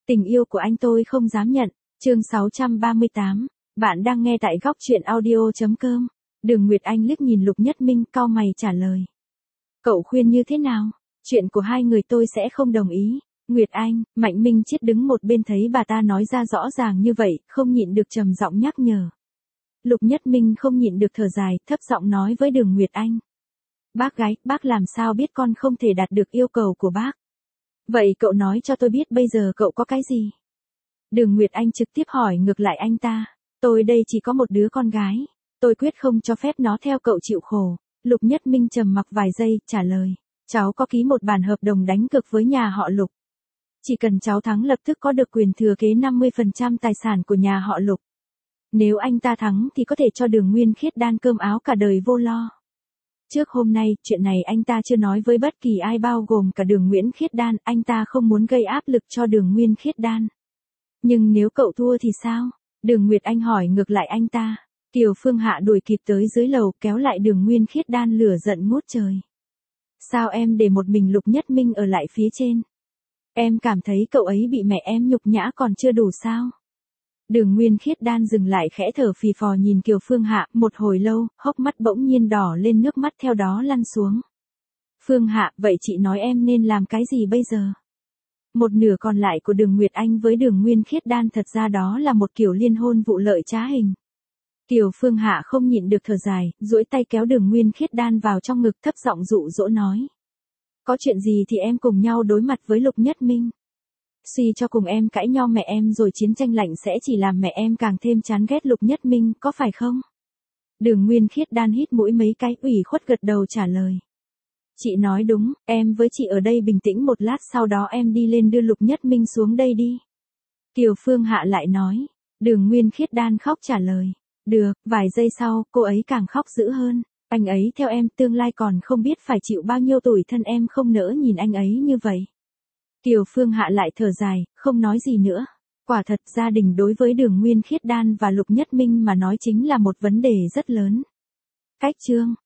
Tình yêu của anh tôi không dám nhận. Chương 638. Bạn đang nghe tại góc truyện audio.com. Đường Nguyệt Anh liếc nhìn Lục Nhất Minh, cau mày trả lời. Cậu khuyên như thế nào? Chuyện của hai người tôi sẽ không đồng ý. Nguyệt Anh, Mạnh Minh Chết đứng một bên thấy bà ta nói ra rõ ràng như vậy, không nhịn được trầm giọng nhắc nhở. Lục Nhất Minh không nhịn được thở dài, thấp giọng nói với Đường Nguyệt Anh. Bác gái, bác làm sao biết con không thể đạt được yêu cầu của bác? Vậy cậu nói cho tôi biết bây giờ cậu có cái gì? Đường Nguyệt Anh trực tiếp hỏi ngược lại anh ta. Tôi đây chỉ có một đứa con gái. Tôi quyết không cho phép nó theo cậu chịu khổ. Lục Nhất Minh trầm mặc vài giây, trả lời. Cháu có ký một bản hợp đồng đánh cược với nhà họ Lục. Chỉ cần cháu thắng lập tức có được quyền thừa kế 50% tài sản của nhà họ Lục. Nếu anh ta thắng thì có thể cho Đường Nguyên Khiết đan cơm áo cả đời vô lo. Trước hôm nay, chuyện này anh ta chưa nói với bất kỳ ai bao gồm cả Đường Nguyễn Khiết Đan, anh ta không muốn gây áp lực cho Đường Nguyên Khiết Đan. Nhưng nếu cậu thua thì sao? Đường Nguyệt Anh hỏi ngược lại anh ta. Kiều Phương Hạ đuổi kịp tới dưới lầu kéo lại Đường Nguyên Khiết Đan lửa giận ngút trời. Sao em để một mình Lục Nhất Minh ở lại phía trên? Em cảm thấy cậu ấy bị mẹ em nhục nhã còn chưa đủ sao? Đường Nguyên Khiết Đan dừng lại khẽ thở phì phò nhìn Kiều Phương Hạ, một hồi lâu, hốc mắt bỗng nhiên đỏ lên, nước mắt theo đó lăn xuống. Phương Hạ, vậy chị nói em nên làm cái gì bây giờ? Một nửa còn lại của Đường Nguyệt Anh với Đường Nguyên Khiết Đan thật ra đó là một kiểu liên hôn vụ lợi trá hình. Kiều Phương Hạ không nhịn được thở dài, duỗi tay kéo Đường Nguyên Khiết Đan vào trong ngực, thấp giọng dụ dỗ nói. Có chuyện gì thì em cùng nhau đối mặt với Lục Nhất Minh. Suy cho cùng em cãi nhau mẹ em rồi chiến tranh lạnh sẽ chỉ làm mẹ em càng thêm chán ghét Lục Nhất Minh, có phải không? Đường Nguyên Khiết Đan hít mũi mấy cái, ủy khuất gật đầu trả lời. Chị nói đúng, em với chị ở đây bình tĩnh một lát, sau đó em đi lên đưa Lục Nhất Minh xuống đây đi. Kiều Phương Hạ lại nói. Đường Nguyên Khiết Đan khóc trả lời. Được, vài giây sau, cô ấy càng khóc dữ hơn. Anh ấy theo em tương lai còn không biết phải chịu bao nhiêu tủi thân, em không nỡ nhìn anh ấy như vậy. Kiều Phương Hạ lại thở dài, không nói gì nữa. Quả thật gia đình đối với Đường Nguyên Khiết Đan và Lục Nhất Minh mà nói chính là một vấn đề rất lớn. Cách chương